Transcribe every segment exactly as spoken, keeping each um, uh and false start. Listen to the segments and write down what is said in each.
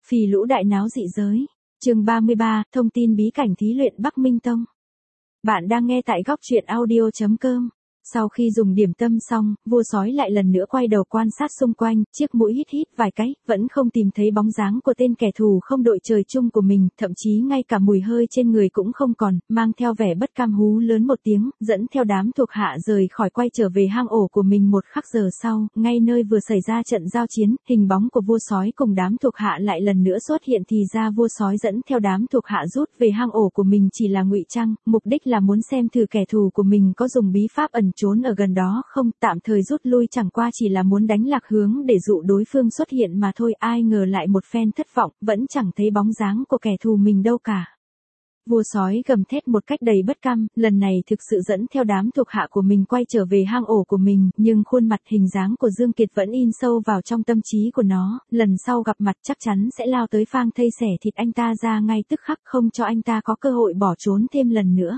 Phì lũ đại náo dị giới. Chương ba mươi ba, thông tin bí cảnh thí luyện Bắc Minh Tông. Bạn đang nghe tại góc truyện audio chấm com. Sau khi dùng điểm tâm xong, vua sói lại lần nữa quay đầu quan sát xung quanh, chiếc mũi hít hít vài cái, vẫn không tìm thấy bóng dáng của tên kẻ thù không đội trời chung của mình, thậm chí ngay cả mùi hơi trên người cũng không còn, mang theo vẻ bất cam hú lớn một tiếng, dẫn theo đám thuộc hạ rời khỏi quay trở về hang ổ của mình. Một khắc giờ sau, ngay nơi vừa xảy ra trận giao chiến, hình bóng của vua sói cùng đám thuộc hạ lại lần nữa xuất hiện, thì ra vua sói dẫn theo đám thuộc hạ rút về hang ổ của mình chỉ là ngụy trang, mục đích là muốn xem thử kẻ thù của mình có dùng bí pháp ẩn trốn ở gần đó không, tạm thời rút lui chẳng qua chỉ là muốn đánh lạc hướng để dụ đối phương xuất hiện mà thôi. Ai ngờ lại một phen thất vọng, vẫn chẳng thấy bóng dáng của kẻ thù mình đâu cả. Vua sói gầm thét một cách đầy bất cam, lần này thực sự dẫn theo đám thuộc hạ của mình quay trở về hang ổ của mình, nhưng khuôn mặt hình dáng của Dương Kiệt vẫn in sâu vào trong tâm trí của nó, lần sau gặp mặt chắc chắn sẽ lao tới phang thây xẻ thịt anh ta ra ngay tức khắc, không cho anh ta có cơ hội bỏ trốn thêm lần nữa.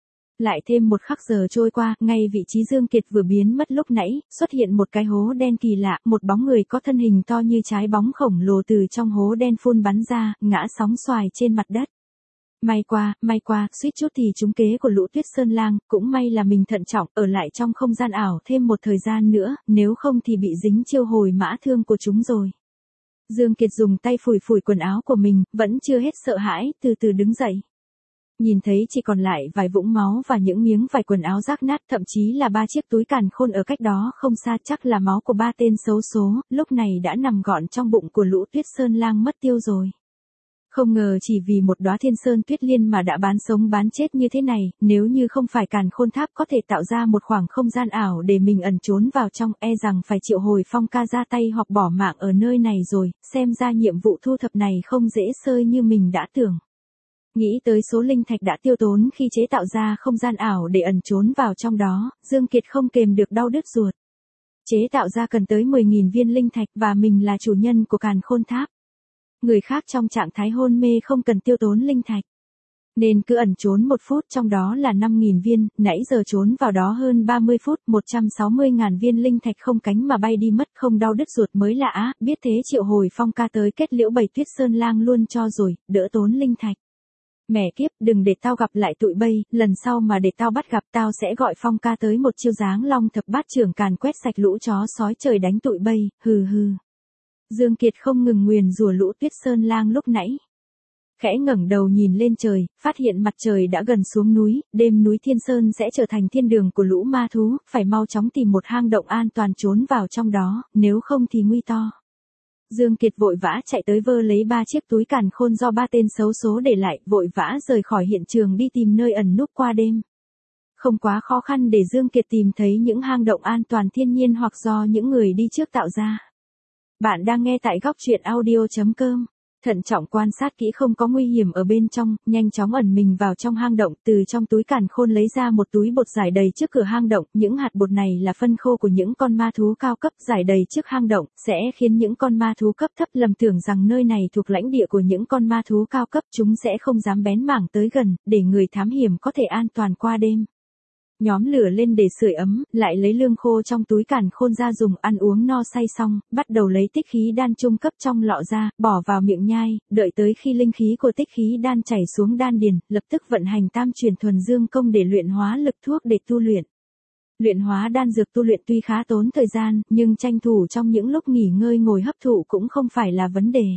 Lại thêm một khắc giờ trôi qua, ngay vị trí Dương Kiệt vừa biến mất lúc nãy, xuất hiện một cái hố đen kỳ lạ, một bóng người có thân hình to như trái bóng khổng lồ từ trong hố đen phun bắn ra, ngã sóng xoài trên mặt đất. May qua, may qua, suýt chút thì trúng kế của lũ Tuyết Sơn Lang, cũng may là mình thận trọng, ở lại trong không gian ảo thêm một thời gian nữa, nếu không thì bị dính chiêu hồi mã thương của chúng rồi. Dương Kiệt dùng tay phủi phủi quần áo của mình, vẫn chưa hết sợ hãi, từ từ đứng dậy. Nhìn thấy chỉ còn lại vài vũng máu và những miếng vải quần áo rách nát, thậm chí là ba chiếc túi càn khôn ở cách đó không xa, chắc là máu của ba tên xấu số, lúc này đã nằm gọn trong bụng của lũ Tuyết Sơn Lang mất tiêu rồi. Không ngờ chỉ vì một đóa Thiên Sơn Tuyết Liên mà đã bán sống bán chết như thế này, nếu như không phải càn khôn tháp có thể tạo ra một khoảng không gian ảo để mình ẩn trốn vào trong, e rằng phải triệu hồi Phong ca ra tay hoặc bỏ mạng ở nơi này rồi, xem ra nhiệm vụ thu thập này không dễ xơi như mình đã tưởng. Nghĩ tới số linh thạch đã tiêu tốn khi chế tạo ra không gian ảo để ẩn trốn vào trong đó, Dương Kiệt không kềm được đau đứt ruột. Chế tạo ra cần tới mười nghìn viên linh thạch và mình là chủ nhân của càn khôn tháp. Người khác trong trạng thái hôn mê không cần tiêu tốn linh thạch. Nên cứ ẩn trốn một phút, trong đó là năm nghìn viên, nãy giờ trốn vào đó hơn ba mươi phút, một trăm sáu mươi ngàn viên linh thạch không cánh mà bay đi mất, không đau đứt ruột mới lạ, biết thế triệu hồi Phong ca tới kết liễu bầy Tuyết Sơn Lang luôn cho rồi, đỡ tốn linh thạch. Mẹ kiếp, đừng để tao gặp lại tụi bây, lần sau mà để tao bắt gặp tao sẽ gọi Phong ca tới một chiêu dáng long thập bát trưởng càn quét sạch lũ chó sói trời đánh tụi bây, hừ hừ. Dương Kiệt không ngừng nguyền rủa lũ Tuyết Sơn Lang lúc nãy. Khẽ ngẩng đầu nhìn lên trời, phát hiện mặt trời đã gần xuống núi, đêm núi Thiên Sơn sẽ trở thành thiên đường của lũ ma thú, phải mau chóng tìm một hang động an toàn trốn vào trong đó, nếu không thì nguy to. Dương Kiệt vội vã chạy tới vơ lấy ba chiếc túi càn khôn do ba tên xấu số để lại, vội vã rời khỏi hiện trường đi tìm nơi ẩn núp qua đêm. Không quá khó khăn để Dương Kiệt tìm thấy những hang động an toàn thiên nhiên hoặc do những người đi trước tạo ra. Bạn đang nghe tại góc truyện audio chấm com. Thận trọng quan sát kỹ không có nguy hiểm ở bên trong, nhanh chóng ẩn mình vào trong hang động, từ trong túi càn khôn lấy ra một túi bột rải đầy trước cửa hang động, những hạt bột này là phân khô của những con ma thú cao cấp, rải đầy trước hang động, sẽ khiến những con ma thú cấp thấp lầm tưởng rằng nơi này thuộc lãnh địa của những con ma thú cao cấp, chúng sẽ không dám bén mảng tới gần, để người thám hiểm có thể an toàn qua đêm. Nhóm lửa lên để sưởi ấm, lại lấy lương khô trong túi càn khôn ra dùng, ăn uống no say xong, bắt đầu lấy tích khí đan trung cấp trong lọ ra, bỏ vào miệng nhai, đợi tới khi linh khí của tích khí đan chảy xuống đan điền, lập tức vận hành tam truyền thuần dương công để luyện hóa lực thuốc để tu luyện. Luyện hóa đan dược tu luyện tuy khá tốn thời gian, nhưng tranh thủ trong những lúc nghỉ ngơi ngồi hấp thụ cũng không phải là vấn đề.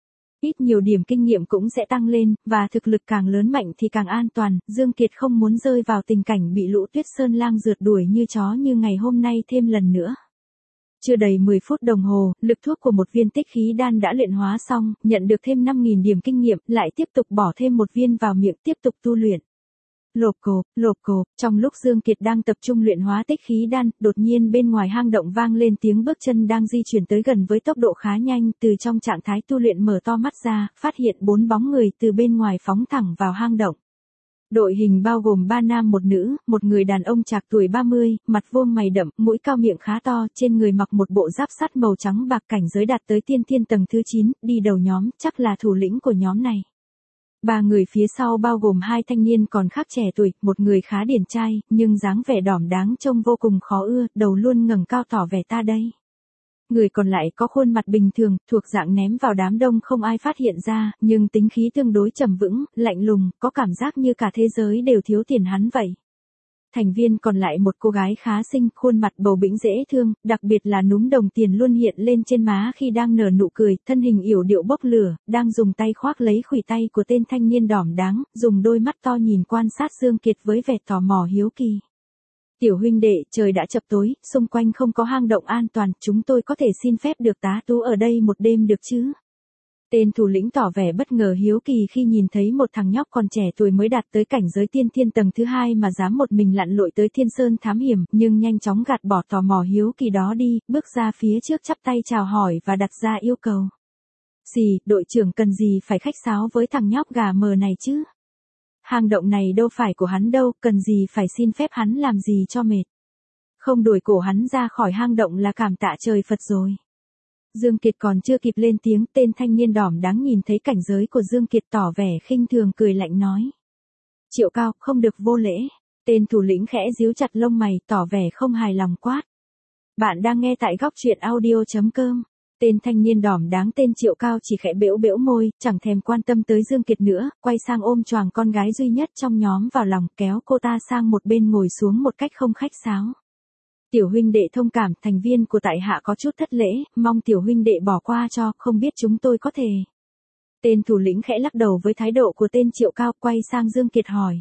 Ít nhiều điểm kinh nghiệm cũng sẽ tăng lên, và thực lực càng lớn mạnh thì càng an toàn. Dương Kiệt không muốn rơi vào tình cảnh bị lũ Tuyết Sơn Lang rượt đuổi như chó như ngày hôm nay thêm lần nữa. Chưa đầy mười phút đồng hồ, lực thuốc của một viên tích khí đan đã luyện hóa xong, nhận được thêm năm nghìn điểm kinh nghiệm, lại tiếp tục bỏ thêm một viên vào miệng tiếp tục tu luyện. Lộp cộp, lộp cộp, trong lúc Dương Kiệt đang tập trung luyện hóa tích khí đan, đột nhiên bên ngoài hang động vang lên tiếng bước chân đang di chuyển tới gần với tốc độ khá nhanh, từ trong trạng thái tu luyện mở to mắt ra, phát hiện bốn bóng người từ bên ngoài phóng thẳng vào hang động. Đội hình bao gồm ba nam một nữ, một người đàn ông trạc tuổi ba mươi, mặt vuông mày đậm, mũi cao miệng khá to, trên người mặc một bộ giáp sắt màu trắng bạc, cảnh giới đạt tới tiên thiên tầng thứ chín, đi đầu nhóm, chắc là thủ lĩnh của nhóm này. Ba người phía sau bao gồm hai thanh niên còn khác trẻ tuổi, một người khá điển trai, nhưng dáng vẻ đỏm đáng trông vô cùng khó ưa, đầu luôn ngẩng cao tỏ vẻ ta đây. Người còn lại có khuôn mặt bình thường, thuộc dạng ném vào đám đông không ai phát hiện ra, nhưng tính khí tương đối trầm vững, lạnh lùng, có cảm giác như cả thế giới đều thiếu tiền hắn vậy. Thành viên còn lại một cô gái khá xinh, khuôn mặt bầu bĩnh dễ thương, đặc biệt là núm đồng tiền luôn hiện lên trên má khi đang nở nụ cười, thân hình yểu điệu bốc lửa, đang dùng tay khoác lấy khuỷu tay của tên thanh niên đỏm đáng, dùng đôi mắt to nhìn quan sát Dương Kiệt với vẻ tò mò hiếu kỳ. Tiểu huynh đệ, trời đã chập tối, xung quanh không có hang động an toàn, chúng tôi có thể xin phép được tá túc ở đây một đêm được chứ? Tên thủ lĩnh tỏ vẻ bất ngờ hiếu kỳ khi nhìn thấy một thằng nhóc còn trẻ tuổi mới đạt tới cảnh giới tiên thiên tầng thứ hai mà dám một mình lặn lội tới Thiên Sơn thám hiểm, nhưng nhanh chóng gạt bỏ tò mò hiếu kỳ đó đi, bước ra phía trước chắp tay chào hỏi và đặt ra yêu cầu. Gì, đội trưởng cần gì phải khách sáo với thằng nhóc gà mờ này chứ? Hang động này đâu phải của hắn đâu, cần gì phải xin phép hắn làm gì cho mệt. Không đuổi cổ hắn ra khỏi hang động là cảm tạ trời Phật rồi. Dương Kiệt còn chưa kịp lên tiếng, tên thanh niên đỏm đáng nhìn thấy cảnh giới của Dương Kiệt tỏ vẻ khinh thường cười lạnh nói. Triệu Cao, không được vô lễ. Tên thủ lĩnh khẽ díu chặt lông mày, tỏ vẻ không hài lòng quát. Bạn đang nghe tại góc truyện audio chấm com. Tên thanh niên đỏm đáng tên Triệu Cao chỉ khẽ bẽo bẽo môi, chẳng thèm quan tâm tới Dương Kiệt nữa, quay sang ôm choàng con gái duy nhất trong nhóm vào lòng, kéo cô ta sang một bên ngồi xuống một cách không khách sáo. Tiểu huynh đệ thông cảm, thành viên của tại hạ có chút thất lễ, mong tiểu huynh đệ bỏ qua cho, không biết chúng tôi có thể. Tên thủ lĩnh khẽ lắc đầu với thái độ của tên Triệu Cao, quay sang Dương Kiệt hỏi.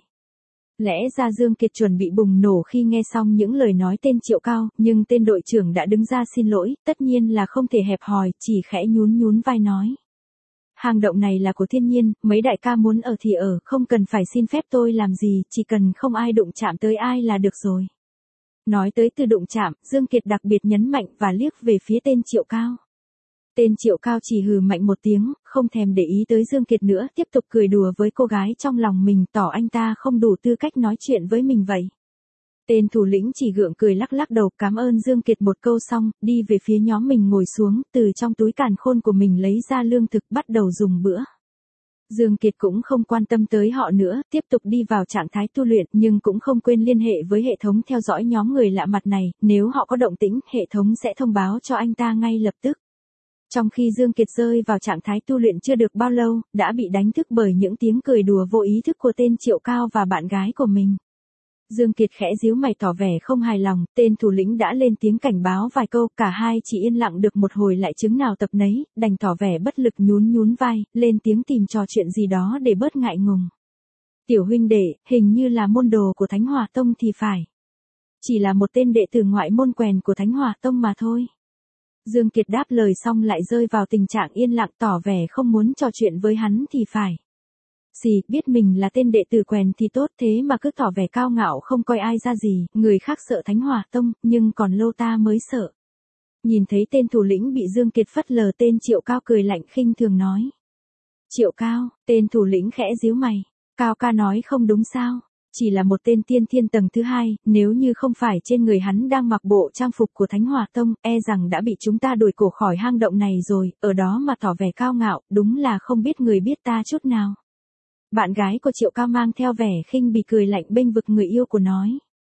Lẽ ra Dương Kiệt chuẩn bị bùng nổ khi nghe xong những lời nói tên Triệu Cao, nhưng tên đội trưởng đã đứng ra xin lỗi, tất nhiên là không thể hẹp hòi, chỉ khẽ nhún nhún vai nói. Hang động này là của thiên nhiên, mấy đại ca muốn ở thì ở, không cần phải xin phép tôi làm gì, chỉ cần không ai đụng chạm tới ai là được rồi. Nói tới từ đụng chạm, Dương Kiệt đặc biệt nhấn mạnh và liếc về phía tên Triệu Cao. Tên Triệu Cao chỉ hừ mạnh một tiếng, không thèm để ý tới Dương Kiệt nữa, tiếp tục cười đùa với cô gái trong lòng mình, tỏ anh ta không đủ tư cách nói chuyện với mình vậy. Tên thủ lĩnh chỉ gượng cười lắc lắc đầu, cảm ơn Dương Kiệt một câu xong, đi về phía nhóm mình ngồi xuống, từ trong túi càn khôn của mình lấy ra lương thực bắt đầu dùng bữa. Dương Kiệt cũng không quan tâm tới họ nữa, tiếp tục đi vào trạng thái tu luyện, nhưng cũng không quên liên hệ với hệ thống theo dõi nhóm người lạ mặt này, nếu họ có động tĩnh, hệ thống sẽ thông báo cho anh ta ngay lập tức. Trong khi Dương Kiệt rơi vào trạng thái tu luyện chưa được bao lâu, đã bị đánh thức bởi những tiếng cười đùa vô ý thức của tên Triệu Cao và bạn gái của mình. Dương Kiệt khẽ díu mày tỏ vẻ không hài lòng, tên thủ lĩnh đã lên tiếng cảnh báo vài câu, cả hai chỉ yên lặng được một hồi lại chứng nào tập nấy, đành tỏ vẻ bất lực nhún nhún vai, lên tiếng tìm trò chuyện gì đó để bớt ngại ngùng. Tiểu huynh đệ, hình như là môn đồ của Thánh Hỏa Tông thì phải. Chỉ là một tên đệ tử ngoại môn quèn của Thánh Hỏa Tông mà thôi. Dương Kiệt đáp lời xong lại rơi vào tình trạng yên lặng tỏ vẻ không muốn trò chuyện với hắn thì phải. Gì, biết mình là tên đệ tử quèn thì tốt thế mà cứ tỏ vẻ cao ngạo không coi ai ra gì, người khác sợ Thánh Hỏa Tông, nhưng còn lô ta mới sợ. Nhìn thấy tên thủ lĩnh bị Dương Kiệt phất lờ, tên Triệu Cao cười lạnh khinh thường nói. Triệu Cao, tên thủ lĩnh khẽ díu mày, Cao ca nói không đúng sao, chỉ là một tên tiên thiên tầng thứ hai, nếu như không phải trên người hắn đang mặc bộ trang phục của Thánh Hỏa Tông, e rằng đã bị chúng ta đuổi cổ khỏi hang động này rồi, ở đó mà tỏ vẻ cao ngạo, đúng là không biết người biết ta chút nào. Bạn gái của Triệu Cao mang theo vẻ khinh bỉ cười lạnh bênh vực người yêu của nói.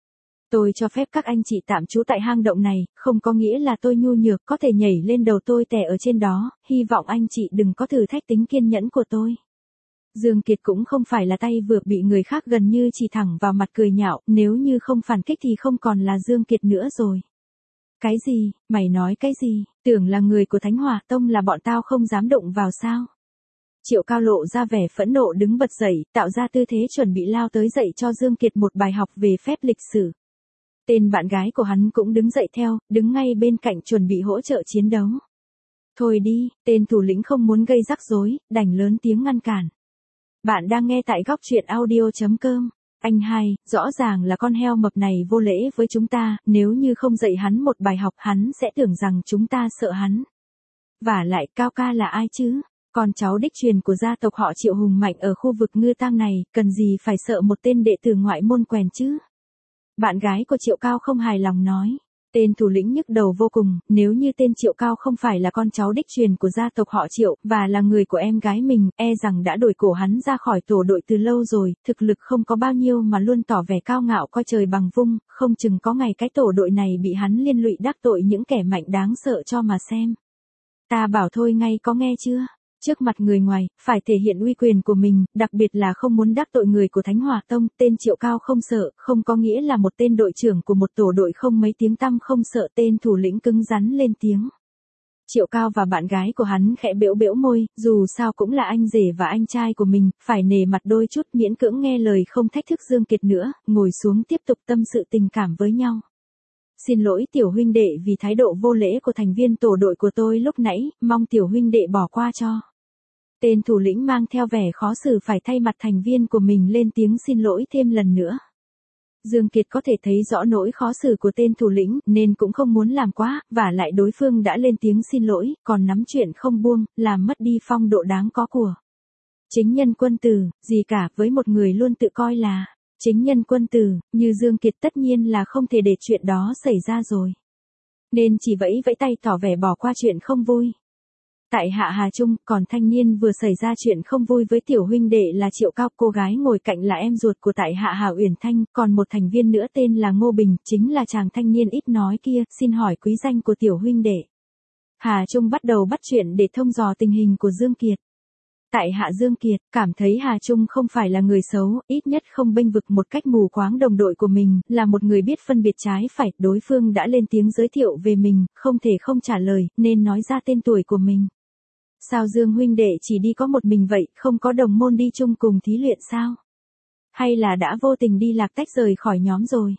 Tôi cho phép các anh chị tạm trú tại hang động này, không có nghĩa là tôi nhu nhược có thể nhảy lên đầu tôi tè ở trên đó, hy vọng anh chị đừng có thử thách tính kiên nhẫn của tôi. Dương Kiệt cũng không phải là tay vừa bị người khác gần như chỉ thẳng vào mặt cười nhạo, nếu như không phản kích thì không còn là Dương Kiệt nữa rồi. Cái gì, mày nói cái gì, tưởng là người của Thánh Hỏa Tông là bọn tao không dám động vào sao? Triệu Cao lộ ra vẻ phẫn nộ đứng bật dậy, tạo ra tư thế chuẩn bị lao tới dạy cho Dương Kiệt một bài học về phép lịch sử. Tên bạn gái của hắn cũng đứng dậy theo, đứng ngay bên cạnh chuẩn bị hỗ trợ chiến đấu. Thôi đi, tên thủ lĩnh không muốn gây rắc rối, đành lớn tiếng ngăn cản. Bạn đang nghe tại góc truyện audio chấm com. Anh hai, rõ ràng là con heo mập này vô lễ với chúng ta, nếu như không dạy hắn một bài học hắn sẽ tưởng rằng chúng ta sợ hắn. Vả lại Cao ca là ai chứ? Con cháu đích truyền của gia tộc họ Triệu hùng mạnh ở khu vực Ngư Tang này, cần gì phải sợ một tên đệ tử ngoại môn quèn chứ? Bạn gái của Triệu Cao không hài lòng nói. Tên thủ lĩnh nhức đầu vô cùng, nếu như tên Triệu Cao không phải là con cháu đích truyền của gia tộc họ Triệu, và là người của em gái mình, e rằng đã đuổi cổ hắn ra khỏi tổ đội từ lâu rồi, thực lực không có bao nhiêu mà luôn tỏ vẻ cao ngạo coi trời bằng vung, không chừng có ngày cái tổ đội này bị hắn liên lụy đắc tội những kẻ mạnh đáng sợ cho mà xem. Ta bảo thôi ngay có nghe chưa? Trước mặt người ngoài, phải thể hiện uy quyền của mình, đặc biệt là không muốn đắc tội người của Thánh Hỏa Tông, tên Triệu Cao không sợ, không có nghĩa là một tên đội trưởng của một tổ đội không mấy tiếng tăm không sợ, tên thủ lĩnh cứng rắn lên tiếng. Triệu Cao và bạn gái của hắn khẽ bĩu bĩu môi, dù sao cũng là anh rể và anh trai của mình, phải nể mặt đôi chút, miễn cưỡng nghe lời không thách thức Dương Kiệt nữa, ngồi xuống tiếp tục tâm sự tình cảm với nhau. Xin lỗi tiểu huynh đệ vì thái độ vô lễ của thành viên tổ đội của tôi lúc nãy, mong tiểu huynh đệ bỏ qua cho. Tên thủ lĩnh mang theo vẻ khó xử phải thay mặt thành viên của mình lên tiếng xin lỗi thêm lần nữa. Dương Kiệt có thể thấy rõ nỗi khó xử của tên thủ lĩnh nên cũng không muốn làm quá, và lại đối phương đã lên tiếng xin lỗi, còn nắm chuyện không buông, làm mất đi phong độ đáng có của chính nhân quân tử, gì cả với một người luôn tự coi là chính nhân quân tử, như Dương Kiệt tất nhiên là không thể để chuyện đó xảy ra rồi. Nên chỉ vẫy vẫy tay tỏ vẻ bỏ qua chuyện không vui. Tại hạ Hà Trung, còn thanh niên vừa xảy ra chuyện không vui với tiểu huynh đệ là Triệu Cao, cô gái ngồi cạnh là em ruột của tại hạ Hà Uyển Thanh, còn một thành viên nữa tên là Ngô Bình, chính là chàng thanh niên ít nói kia, xin hỏi quý danh của tiểu huynh đệ. Hà Trung bắt đầu bắt chuyện để thông dò tình hình của Dương Kiệt. Tại hạ Dương Kiệt, cảm thấy Hà Trung không phải là người xấu, ít nhất không bênh vực một cách mù quáng đồng đội của mình, là một người biết phân biệt trái phải, đối phương đã lên tiếng giới thiệu về mình, không thể không trả lời, nên nói ra tên tuổi của mình. Sao Dương huynh đệ chỉ đi có một mình vậy, không có đồng môn đi chung cùng thí luyện sao? Hay là đã vô tình đi lạc tách rời khỏi nhóm rồi?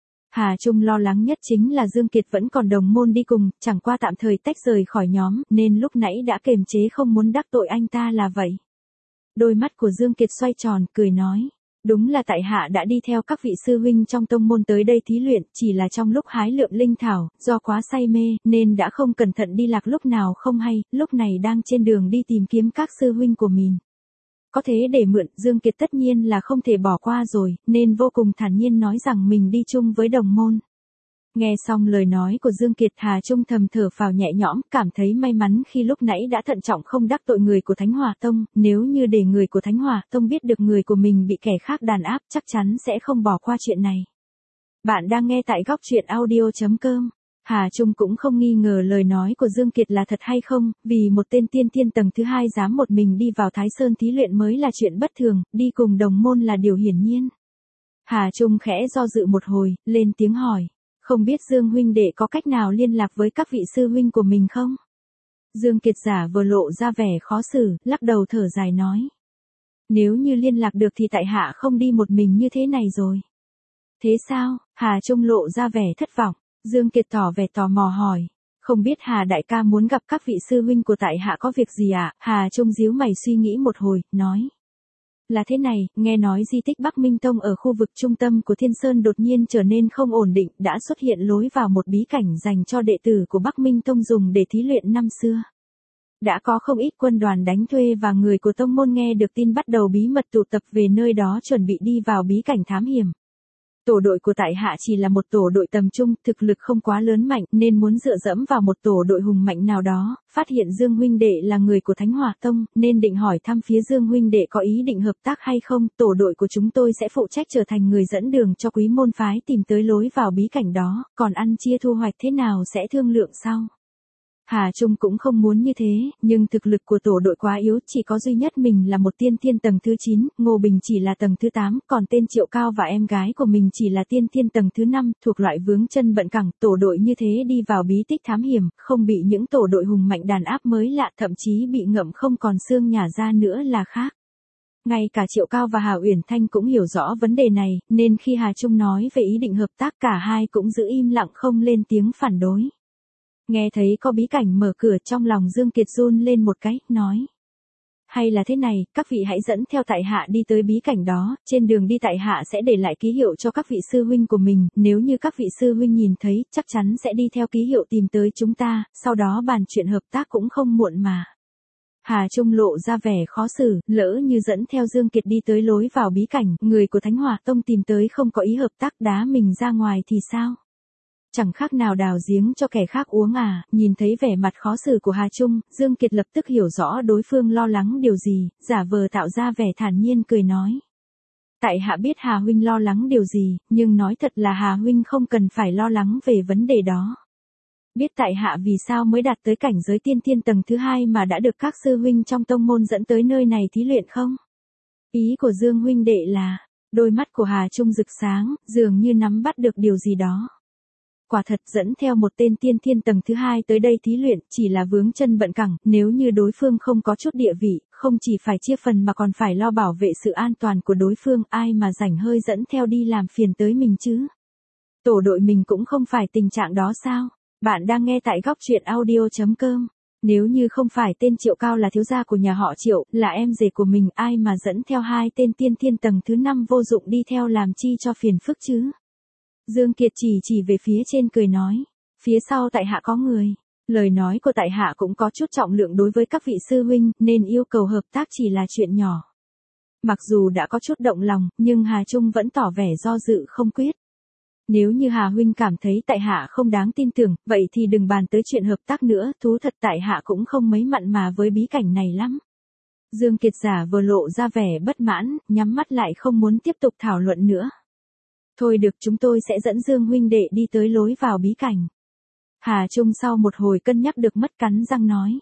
Hà Trung lo lắng nhất chính là Dương Kiệt vẫn còn đồng môn đi cùng, chẳng qua tạm thời tách rời khỏi nhóm, nên lúc nãy đã kiềm chế không muốn đắc tội anh ta là vậy. Đôi mắt của Dương Kiệt xoay tròn, cười nói. Đúng là tại hạ đã đi theo các vị sư huynh trong tông môn tới đây thí luyện, chỉ là trong lúc hái lượm linh thảo, do quá say mê, nên đã không cẩn thận đi lạc lúc nào không hay, lúc này đang trên đường đi tìm kiếm các sư huynh của mình. Có thế để mượn, Dương Kiệt tất nhiên là không thể bỏ qua rồi, nên vô cùng thản nhiên nói rằng mình đi chung với đồng môn. Nghe xong lời nói của Dương Kiệt, Hà Trung thầm thở phào nhẹ nhõm, cảm thấy may mắn khi lúc nãy đã thận trọng không đắc tội người của Thánh Hỏa Tông, nếu như để người của Thánh Hỏa Tông biết được người của mình bị kẻ khác đàn áp, chắc chắn sẽ không bỏ qua chuyện này. Bạn đang nghe tại góc truyện audio chấm com. Hà Trung cũng không nghi ngờ lời nói của Dương Kiệt là thật hay không, vì một tên tiên thiên tầng thứ hai dám một mình đi vào Thái Sơn thí luyện mới là chuyện bất thường, đi cùng đồng môn là điều hiển nhiên. Hà Trung khẽ do dự một hồi, lên tiếng hỏi. Không biết Dương huynh đệ có cách nào liên lạc với các vị sư huynh của mình không? Dương Kiệt giả vừa lộ ra vẻ khó xử, lắc đầu thở dài nói. Nếu như liên lạc được thì tại hạ không đi một mình như thế này rồi. Thế sao? Hà Trung lộ ra vẻ thất vọng. Dương Kiệt tỏ vẻ tò mò hỏi. Không biết Hà đại ca muốn gặp các vị sư huynh của tại hạ có việc gì ạ? À? Hà Trung díu mày suy nghĩ một hồi, nói. Là thế này, nghe nói di tích Bắc Minh Tông ở khu vực trung tâm của Thiên Sơn đột nhiên trở nên không ổn định, đã xuất hiện lối vào một bí cảnh dành cho đệ tử của Bắc Minh Tông dùng để thí luyện năm xưa. Đã có không ít quân đoàn đánh thuê và người của tông môn nghe được tin bắt đầu bí mật tụ tập về nơi đó chuẩn bị đi vào bí cảnh thám hiểm. Tổ đội của tại hạ chỉ là một tổ đội tầm trung, thực lực không quá lớn mạnh nên muốn dựa dẫm vào một tổ đội hùng mạnh nào đó, phát hiện Dương huynh đệ là người của Thánh Hỏa Tông, nên định hỏi thăm phía Dương huynh đệ có ý định hợp tác hay không, tổ đội của chúng tôi sẽ phụ trách trở thành người dẫn đường cho quý môn phái tìm tới lối vào bí cảnh đó, còn ăn chia thu hoạch thế nào sẽ thương lượng sau. Hà Trung cũng không muốn như thế, nhưng thực lực của tổ đội quá yếu, chỉ có duy nhất mình là một tiên thiên tầng thứ chín, Ngô Bình chỉ là tầng thứ tám, còn tên Triệu Cao và em gái của mình chỉ là tiên thiên tầng thứ năm, thuộc loại vướng chân bận cẳng, tổ đội như thế đi vào bí tích thám hiểm, không bị những tổ đội hùng mạnh đàn áp mới lạ, thậm chí bị ngậm không còn xương nhả ra nữa là khác. Ngay cả Triệu Cao và Hà Uyển Thanh cũng hiểu rõ vấn đề này, nên khi Hà Trung nói về ý định hợp tác cả hai cũng giữ im lặng không lên tiếng phản đối. Nghe thấy có bí cảnh mở cửa trong lòng Dương Kiệt run lên một cái, nói. Hay là thế này, các vị hãy dẫn theo tại hạ đi tới bí cảnh đó, trên đường đi tại hạ sẽ để lại ký hiệu cho các vị sư huynh của mình, nếu như các vị sư huynh nhìn thấy, chắc chắn sẽ đi theo ký hiệu tìm tới chúng ta, sau đó bàn chuyện hợp tác cũng không muộn mà. Hà Trung lộ ra vẻ khó xử, lỡ như dẫn theo Dương Kiệt đi tới lối vào bí cảnh, người của Thánh Hỏa Tông tìm tới không có ý hợp tác đá mình ra ngoài thì sao? Chẳng khác nào đào giếng cho kẻ khác uống à, nhìn thấy vẻ mặt khó xử của Hà Trung, Dương Kiệt lập tức hiểu rõ đối phương lo lắng điều gì, giả vờ tạo ra vẻ thản nhiên cười nói. Tại hạ biết Hà huynh lo lắng điều gì, nhưng nói thật là Hà huynh không cần phải lo lắng về vấn đề đó. Biết tại hạ vì sao mới đạt tới cảnh giới tiên tiên tầng thứ hai mà đã được các sư huynh trong tông môn dẫn tới nơi này thí luyện không? Ý của Dương huynh đệ là, đôi mắt của Hà Trung rực sáng, dường như nắm bắt được điều gì đó. Quả thật dẫn theo một tên tiên thiên tầng thứ hai tới đây thí luyện chỉ là vướng chân bận cẳng, nếu như đối phương không có chút địa vị, không chỉ phải chia phần mà còn phải lo bảo vệ sự an toàn của đối phương, ai mà rảnh hơi dẫn theo đi làm phiền tới mình chứ. Tổ đội mình cũng không phải tình trạng đó sao? Bạn đang nghe tại góc truyện audio chấm com. Nếu như không phải tên Triệu Cao là thiếu gia của nhà họ Triệu, là em rể của mình, ai mà dẫn theo hai tên tiên thiên tầng thứ năm vô dụng đi theo làm chi cho phiền phức chứ? Dương Kiệt chỉ chỉ về phía trên cười nói, phía sau tại hạ có người. Lời nói của tại hạ cũng có chút trọng lượng đối với các vị sư huynh, nên yêu cầu hợp tác chỉ là chuyện nhỏ. Mặc dù đã có chút động lòng, nhưng Hà Trung vẫn tỏ vẻ do dự không quyết. Nếu như Hà huynh cảm thấy tại hạ không đáng tin tưởng, vậy thì đừng bàn tới chuyện hợp tác nữa, thú thật tại hạ cũng không mấy mặn mà với bí cảnh này lắm. Dương Kiệt giả vừa lộ ra vẻ bất mãn, nhắm mắt lại không muốn tiếp tục thảo luận nữa. Thôi được, chúng tôi sẽ dẫn Dương huynh đệ đi tới lối vào bí cảnh. Hà Trung sau một hồi cân nhắc được mất cắn răng nói.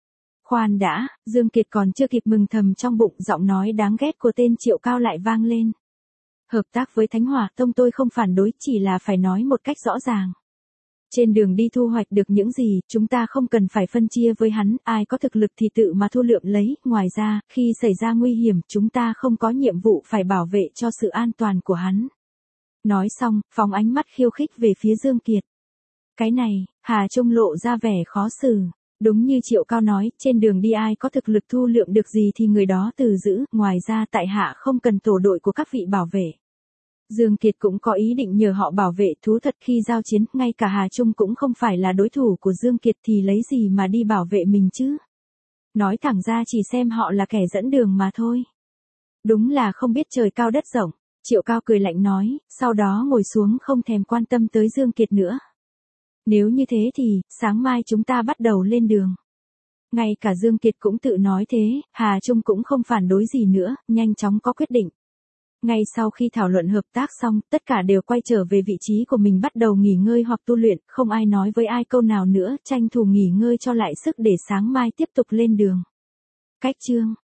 Khoan đã, Dương Kiệt còn chưa kịp mừng thầm trong bụng, giọng nói đáng ghét của tên Triệu Cao lại vang lên. Hợp tác với Thánh Hỏa Tông tôi không phản đối, chỉ là phải nói một cách rõ ràng. Trên đường đi thu hoạch được những gì, chúng ta không cần phải phân chia với hắn, ai có thực lực thì tự mà thu lượm lấy, ngoài ra, khi xảy ra nguy hiểm, chúng ta không có nhiệm vụ phải bảo vệ cho sự an toàn của hắn. Nói xong, phóng ánh mắt khiêu khích về phía Dương Kiệt. Cái này, Hà Trung lộ ra vẻ khó xử. Đúng như Triệu Cao nói, trên đường đi ai có thực lực thu lượm được gì thì người đó từ giữ, ngoài ra tại hạ không cần tổ đội của các vị bảo vệ. Dương Kiệt cũng có ý định nhờ họ bảo vệ, thú thật khi giao chiến, ngay cả Hà Trung cũng không phải là đối thủ của Dương Kiệt thì lấy gì mà đi bảo vệ mình chứ. Nói thẳng ra chỉ xem họ là kẻ dẫn đường mà thôi. Đúng là không biết trời cao đất rộng. Triệu Cao cười lạnh nói, sau đó ngồi xuống không thèm quan tâm tới Dương Kiệt nữa. Nếu như thế thì, sáng mai chúng ta bắt đầu lên đường. Ngay cả Dương Kiệt cũng tự nói thế, Hà Trung cũng không phản đối gì nữa, nhanh chóng có quyết định. Ngay sau khi thảo luận hợp tác xong, tất cả đều quay trở về vị trí của mình bắt đầu nghỉ ngơi hoặc tu luyện, không ai nói với ai câu nào nữa, tranh thủ nghỉ ngơi cho lại sức để sáng mai tiếp tục lên đường. Cách chương